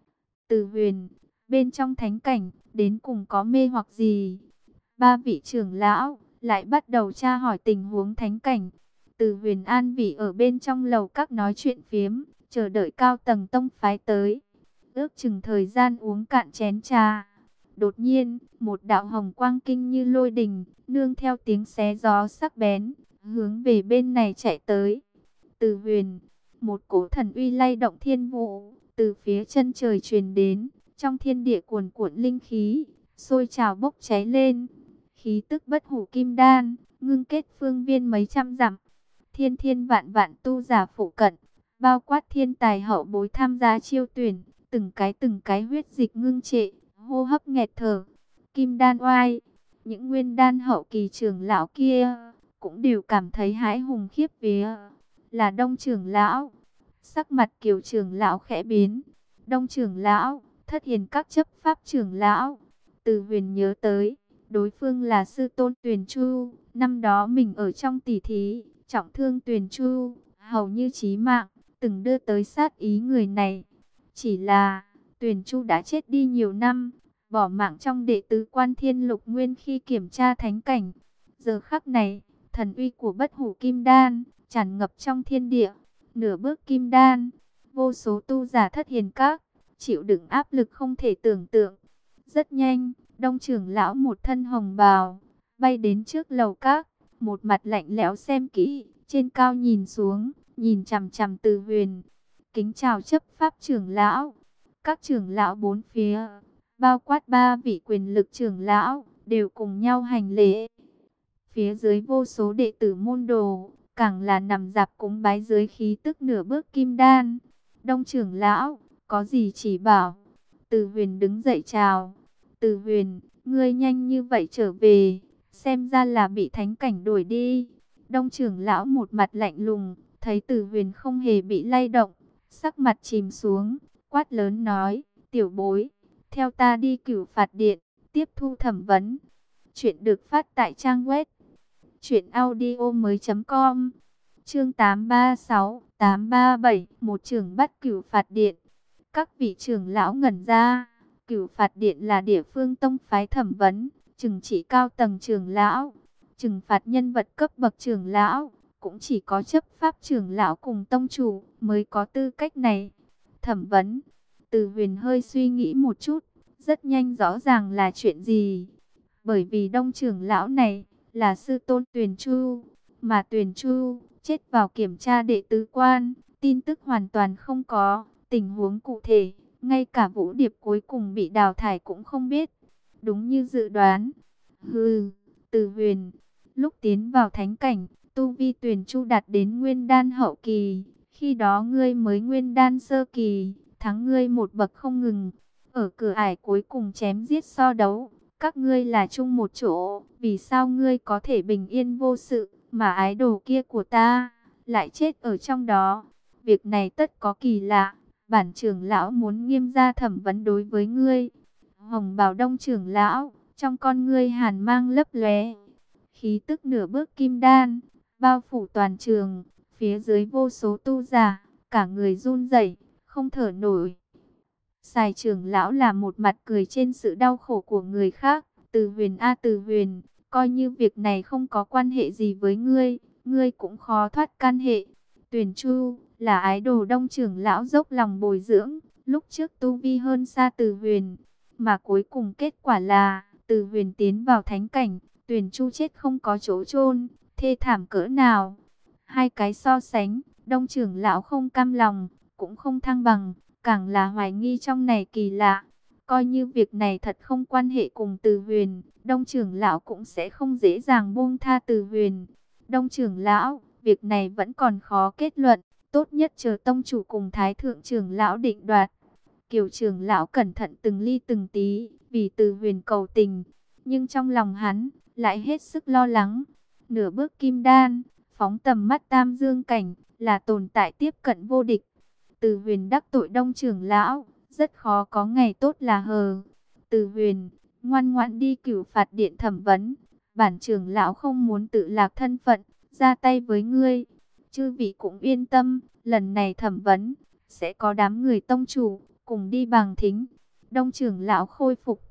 Từ Huyền, bên trong thánh cảnh, đến cùng có mê hoặc gì? Ba vị trưởng lão lại bắt đầu tra hỏi tình huống thánh cảnh. Từ Huyền an vị ở bên trong lầu các nói chuyện phiếm, chờ đợi cao tầng tông phái tới. Ước chừng thời gian uống cạn chén trà. Đột nhiên, một đạo hồng quang kinh như lôi đình, nương theo tiếng xé gió sắc bén, hướng về bên này chạy tới. Từ Huyền, một cỗ thần uy lay động thiên vũ, từ phía chân trời truyền đến, trong thiên địa cuồn cuộn linh khí, sôi trào bốc cháy lên. Khí tức bất hủ kim đan, ngưng kết phương viên mấy trăm dặm. Thiên thiên vạn vạn tu giả phụ cận, bao quát thiên tài hậu bối tham gia chiêu tuyển, từng cái từng cái huyết dịch ngưng trệ, hô hấp nghẹt thở. Kim đan oai, những nguyên đan hậu kỳ trưởng lão kia cũng đều cảm thấy hãi hùng khiếp vía. Là Đông trưởng lão. Sắc mặt Kiều trưởng lão khẽ biến. Đông trưởng lão, Thất Hiền Các chấp pháp trưởng lão. Từ Huyền nhớ tới, đối phương là sư tôn Tuyền Chu, năm đó mình ở trong tỷ thí, trọng thương Tuyền Chu, hầu như chí mạng, từng đưa tới sát ý người này. Chỉ là, Tuyền Chu đã chết đi nhiều năm, bỏ mạng trong đệ tứ quan thiên lục nguyên khi kiểm tra thánh cảnh. Giờ khắc này, thần uy của bất hủ kim đan, tràn ngập trong thiên địa, nửa bước kim đan, vô số tu giả Thất Hiền Các, chịu đựng áp lực không thể tưởng tượng. Rất nhanh, Đông trưởng lão một thân hồng bào, bay đến trước lầu các, một mặt lạnh lẽo xem kỹ, trên cao nhìn xuống, nhìn chằm chằm Từ Huyền. Kính chào chấp pháp trưởng lão. Các trưởng lão bốn phía, bao quát ba vị quyền lực trưởng lão, đều cùng nhau hành lễ. Phía dưới vô số đệ tử môn đồ, càng là nằm dạp cúng bái dưới khí tức nửa bước kim đan. Đông trưởng lão, có gì chỉ bảo. Từ Huyền đứng dậy chào. Từ Huyền, ngươi nhanh như vậy trở về, xem ra là bị thánh cảnh đuổi đi. Đông trưởng lão một mặt lạnh lùng, thấy Từ Huyền không hề bị lay động, sắc mặt chìm xuống, quát lớn nói, tiểu bối, theo ta đi Cửu Phạt Điện, tiếp thu thẩm vấn. Chuyện được phát tại trang web truyện audio mới.com. Chương tám ba sáu, tám ba bảy, một trưởng bắt Cửu Phạt Điện. Các vị trưởng lão ngẩn ra, Cửu Phạt Điện là địa phương tông phái thẩm vấn, trừng trị cao tầng trưởng lão, trừng phạt nhân vật cấp bậc trưởng lão, cũng chỉ có chấp pháp trưởng lão cùng tông chủ mới có tư cách này. Thẩm vấn, Từ Huyền hơi suy nghĩ một chút, rất nhanh rõ ràng là chuyện gì. Bởi vì đông trưởng lão này là sư tôn Tuyền Chu, mà Tuyền Chu chết vào kiểm tra đệ tứ quan, tin tức hoàn toàn không có, tình huống cụ thể, ngay cả Vũ Điệp cuối cùng bị đào thải cũng không biết. Đúng như dự đoán. Hừ, Từ Huyền, lúc tiến vào thánh cảnh, tu vi Tuyền Chu đạt đến nguyên đan hậu kỳ, khi đó ngươi mới nguyên đan sơ kỳ, thắng ngươi một bậc không ngừng. Ở cửa ải cuối cùng chém giết so đấu, các ngươi là chung một chỗ, vì sao ngươi có thể bình yên vô sự, mà ái đồ kia của ta lại chết ở trong đó? Việc này tất có kỳ lạ, bản trưởng lão muốn nghiêm gia thẩm vấn đối với ngươi. Hồng Bào Đông trưởng lão, trong con ngươi hàn mang lấp lóe, khí tức nửa bước kim đan, bao phủ toàn trường, phía dưới vô số tu giả, cả người run rẩy, không thở nổi. Sài trưởng lão là một mặt cười trên sự đau khổ của người khác. Từ Huyền a Từ Huyền, coi như việc này không có quan hệ gì với ngươi, ngươi cũng khó thoát can hệ. Tuyền Chu là ái đồ đông trưởng lão dốc lòng bồi dưỡng, lúc trước tu vi hơn xa Từ Huyền, mà cuối cùng kết quả là Từ Huyền tiến vào thánh cảnh, Tuyền Chu chết không có chỗ chôn, thê thảm cỡ nào. Hai cái so sánh, đông trưởng lão không cam lòng, cũng không thăng bằng, càng là hoài nghi trong này kỳ lạ. Coi như việc này thật không quan hệ cùng Từ Huyền, Đông trưởng lão cũng sẽ không dễ dàng buông tha Từ Huyền. Đông trưởng lão, việc này vẫn còn khó kết luận, tốt nhất chờ tông chủ cùng thái thượng trưởng lão định đoạt. Kiều trưởng lão cẩn thận từng ly từng tí, vì Từ Huyền cầu tình, nhưng trong lòng hắn lại hết sức lo lắng. Nửa bước kim đan, phóng tầm mắt tam dương cảnh, là tồn tại tiếp cận vô địch. Từ Huyền đắc tội Đông trưởng lão, rất khó có ngày tốt là hờ. Từ Huyền, ngoan ngoãn đi Cửu Phạt Điện thẩm vấn. Bản trưởng lão không muốn tự lạc thân phận, ra tay với ngươi. Chư vị cũng yên tâm, lần này thẩm vấn, sẽ có đám người tông chủ, cùng đi bằng thính. Đông trưởng lão khôi phục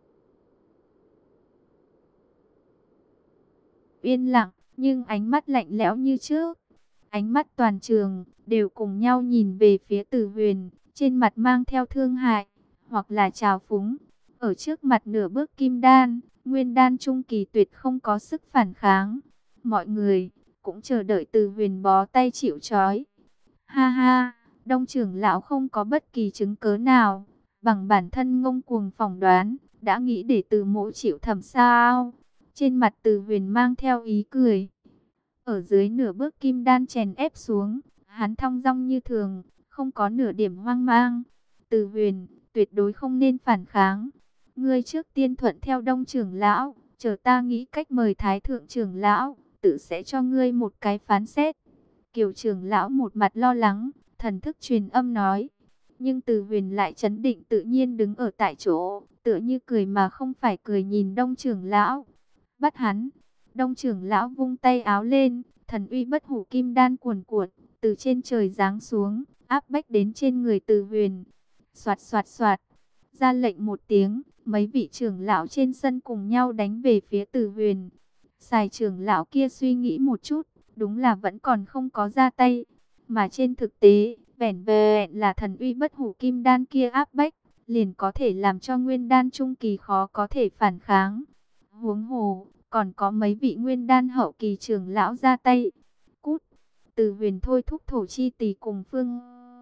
yên lặng, nhưng ánh mắt lạnh lẽo như trước. Ánh mắt toàn trường, đều cùng nhau nhìn về phía Từ Huyền, trên mặt mang theo thương hại, hoặc là trào phúng. Ở trước mặt nửa bước kim đan, nguyên đan trung kỳ tuyệt không có sức phản kháng. Mọi người cũng chờ đợi Từ Huyền bó tay chịu trói. Ha ha, Đông trưởng lão không có bất kỳ chứng cớ nào, bằng bản thân ngông cuồng phỏng đoán, đã nghĩ để Từ Mỗ chịu thẩm sao? Trên mặt Từ Huyền mang theo ý cười. Ở dưới nửa bước kim đan chèn ép xuống, hắn thong dong như thường, không có nửa điểm hoang mang. Từ Huyền, tuyệt đối không nên phản kháng. Ngươi trước tiên thuận theo Đông trưởng lão, chờ ta nghĩ cách mời thái thượng trưởng lão, tự sẽ cho ngươi một cái phán xét. Kiều trưởng lão một mặt lo lắng, thần thức truyền âm nói. Nhưng Từ Huyền lại trấn định tự nhiên đứng ở tại chỗ, tựa như cười mà không phải cười nhìn Đông trưởng lão. Bắt hắn. Đông trưởng lão vung tay áo lên, thần uy bất hủ kim đan cuồn cuộn, từ trên trời giáng xuống, áp bách đến trên người Từ Huyền. Soạt soạt soạt, ra lệnh một tiếng, mấy vị trưởng lão trên sân cùng nhau đánh về phía Từ Huyền. Sài trưởng lão kia suy nghĩ một chút, đúng là vẫn còn không có ra tay, mà trên thực tế, vẻn vẹn là thần uy bất hủ kim đan kia áp bách, liền có thể làm cho nguyên đan trung kỳ khó có thể phản kháng. Huống hồ, còn có mấy vị nguyên đan hậu kỳ trưởng lão ra tay. Cút! Từ Huyền thôi thúc thổ chi tỷ cùng phương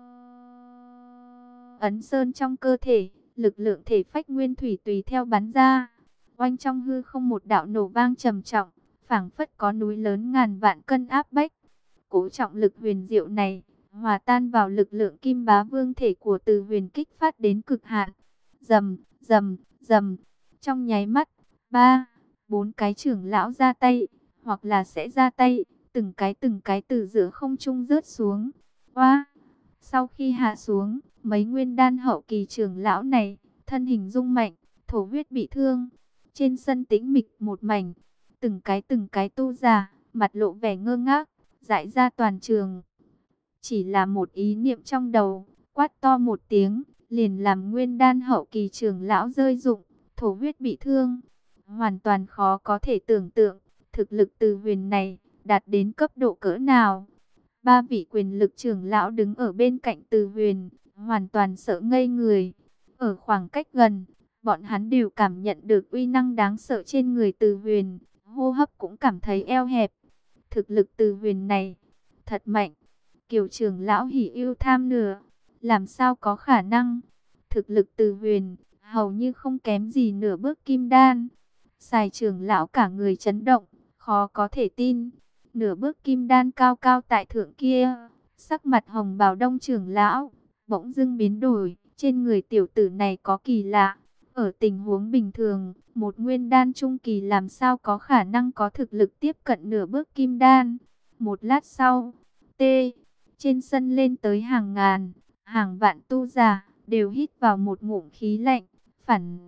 ấn sơn trong cơ thể, lực lượng thể phách nguyên thủy tùy theo bắn ra. Oanh trong hư không một đạo nổ vang trầm trọng, phảng phất có núi lớn ngàn vạn cân áp bách. Cố trọng lực huyền diệu này hòa tan vào lực lượng Kim Bá Vương thể của Từ Huyền kích phát đến cực hạn. Rầm, rầm, rầm. Trong nháy mắt, ba, bốn cái trưởng lão ra tay, hoặc là sẽ ra tay, từng cái từng cái từ giữa không trung rớt xuống. Oa! Sau khi hạ xuống, mấy nguyên đan hậu kỳ trưởng lão này, thân hình rung mạnh, thổ huyết bị thương. Trên sân tĩnh mịch một mảnh, từng cái từng cái tu giả, mặt lộ vẻ ngơ ngác, dại ra toàn trường. Chỉ là một ý niệm trong đầu, quát to một tiếng, liền làm nguyên đan hậu kỳ trưởng lão rơi rụng, thổ huyết bị thương. Hoàn toàn khó có thể tưởng tượng, thực lực Từ Huyền này, đạt đến cấp độ cỡ nào. Ba vị quyền lực trưởng lão đứng ở bên cạnh Từ Huyền, hoàn toàn sợ ngây người. Ở khoảng cách gần, bọn hắn đều cảm nhận được uy năng đáng sợ trên người Từ Huyền, hô hấp cũng cảm thấy eo hẹp. Thực lực Từ Huyền này, thật mạnh. Kiều trưởng lão hỉ ưu tham nửa, làm sao có khả năng? Thực lực Từ Huyền, hầu như không kém gì nửa bước kim đan. Sài trưởng lão cả người chấn động, khó có thể tin. Nửa bước kim đan cao cao tại thượng kia, sắc mặt hồng bào Đông trưởng lão, bỗng dưng biến đổi, trên người tiểu tử này có kỳ lạ. Ở tình huống bình thường, một nguyên đan trung kỳ làm sao có khả năng có thực lực tiếp cận nửa bước kim đan. Một lát sau, T, trên sân lên tới hàng ngàn, hàng vạn tu giả, đều hít vào một ngụm khí lạnh, phản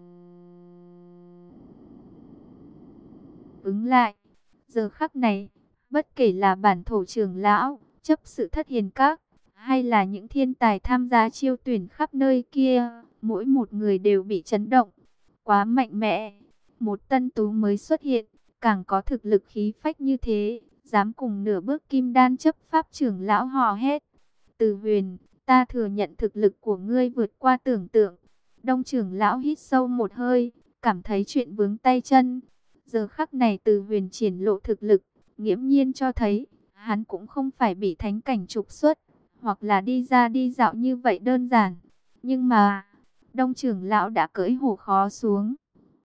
ứng lại. Giờ khắc này, bất kể là bản thổ trưởng lão, chấp sự Thất Hiền Các, hay là những thiên tài tham gia chiêu tuyển khắp nơi kia, mỗi một người đều bị chấn động. Quá mạnh mẽ, một tân tú mới xuất hiện, càng có thực lực khí phách như thế, dám cùng nửa bước kim đan chấp pháp trưởng lão hò hét. Từ Huyền, ta thừa nhận thực lực của ngươi vượt qua tưởng tượng. Đông trưởng lão hít sâu một hơi, cảm thấy chuyện vướng tay chân. Giờ khắc này Từ Huyền triển lộ thực lực, nghiễm nhiên cho thấy, hắn cũng không phải bị thánh cảnh trục xuất, hoặc là đi ra đi dạo như vậy đơn giản. Nhưng mà, Đông trưởng lão đã cưỡi hổ khó xuống.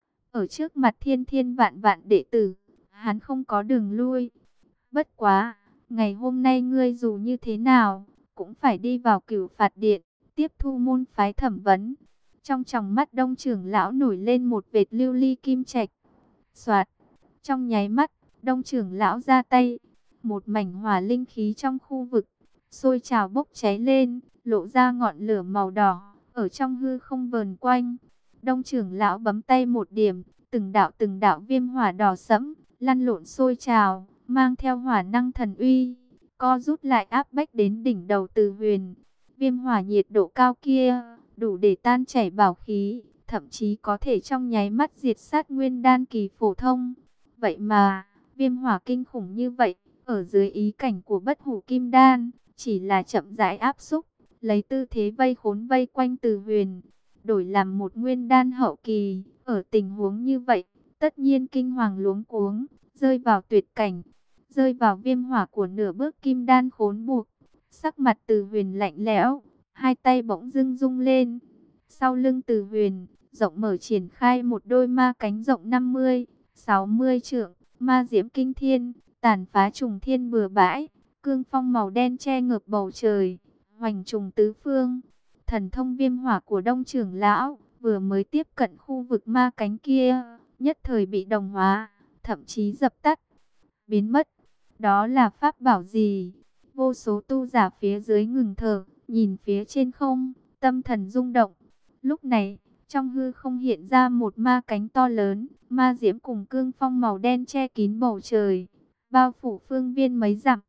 Ở trước mặt thiên thiên vạn vạn đệ tử, hắn không có đường lui. Bất quá, ngày hôm nay ngươi dù như thế nào, cũng phải đi vào Cửu Phạt Điện, tiếp thu môn phái thẩm vấn. Trong tròng mắt Đông trưởng lão nổi lên một vệt lưu ly kim trạch. Soạt, trong nháy mắt, Đông trưởng lão ra tay, một mảnh hỏa linh khí trong khu vực sôi trào bốc cháy lên, lộ ra ngọn lửa màu đỏ ở trong hư không vờn quanh. Đông trưởng lão bấm tay một điểm, từng đạo từng đạo viêm hỏa đỏ sẫm lăn lộn sôi trào, mang theo hỏa năng thần uy, co rút lại áp bách đến đỉnh đầu Từ Huyền. Viêm hỏa nhiệt độ cao kia, đủ để tan chảy bảo khí, thậm chí có thể trong nháy mắt diệt sát nguyên đan kỳ phổ thông. Vậy mà, viêm hỏa kinh khủng như vậy, ở dưới ý cảnh của bất hủ kim đan, chỉ là chậm rãi áp xúc, lấy tư thế vây khốn vây quanh Từ Huyền. Đổi làm một nguyên đan hậu kỳ, ở tình huống như vậy, tất nhiên kinh hoàng luống cuống, rơi vào tuyệt cảnh, rơi vào viêm hỏa của nửa bước kim đan khốn buộc. Sắc mặt Từ Huyền lạnh lẽo, hai tay bỗng dưng rung lên. Sau lưng Từ Huyền, rộng mở triển khai một đôi ma cánh rộng năm mươi, sáu mươi trượng, ma diễm kinh thiên, tàn phá trùng thiên bừa bãi, cương phong màu đen che ngập bầu trời, hoành trùng tứ phương. Thần thông viêm hỏa của Đông trưởng lão vừa mới tiếp cận khu vực ma cánh kia, nhất thời bị đồng hóa, thậm chí dập tắt, biến mất. Đó là pháp bảo gì? Vô số tu giả phía dưới ngừng thở, nhìn phía trên không, tâm thần rung động. Lúc này, trong hư không hiện ra một ma cánh to lớn, ma diễm cùng cương phong màu đen che kín bầu trời, bao phủ phương viên mấy dặm.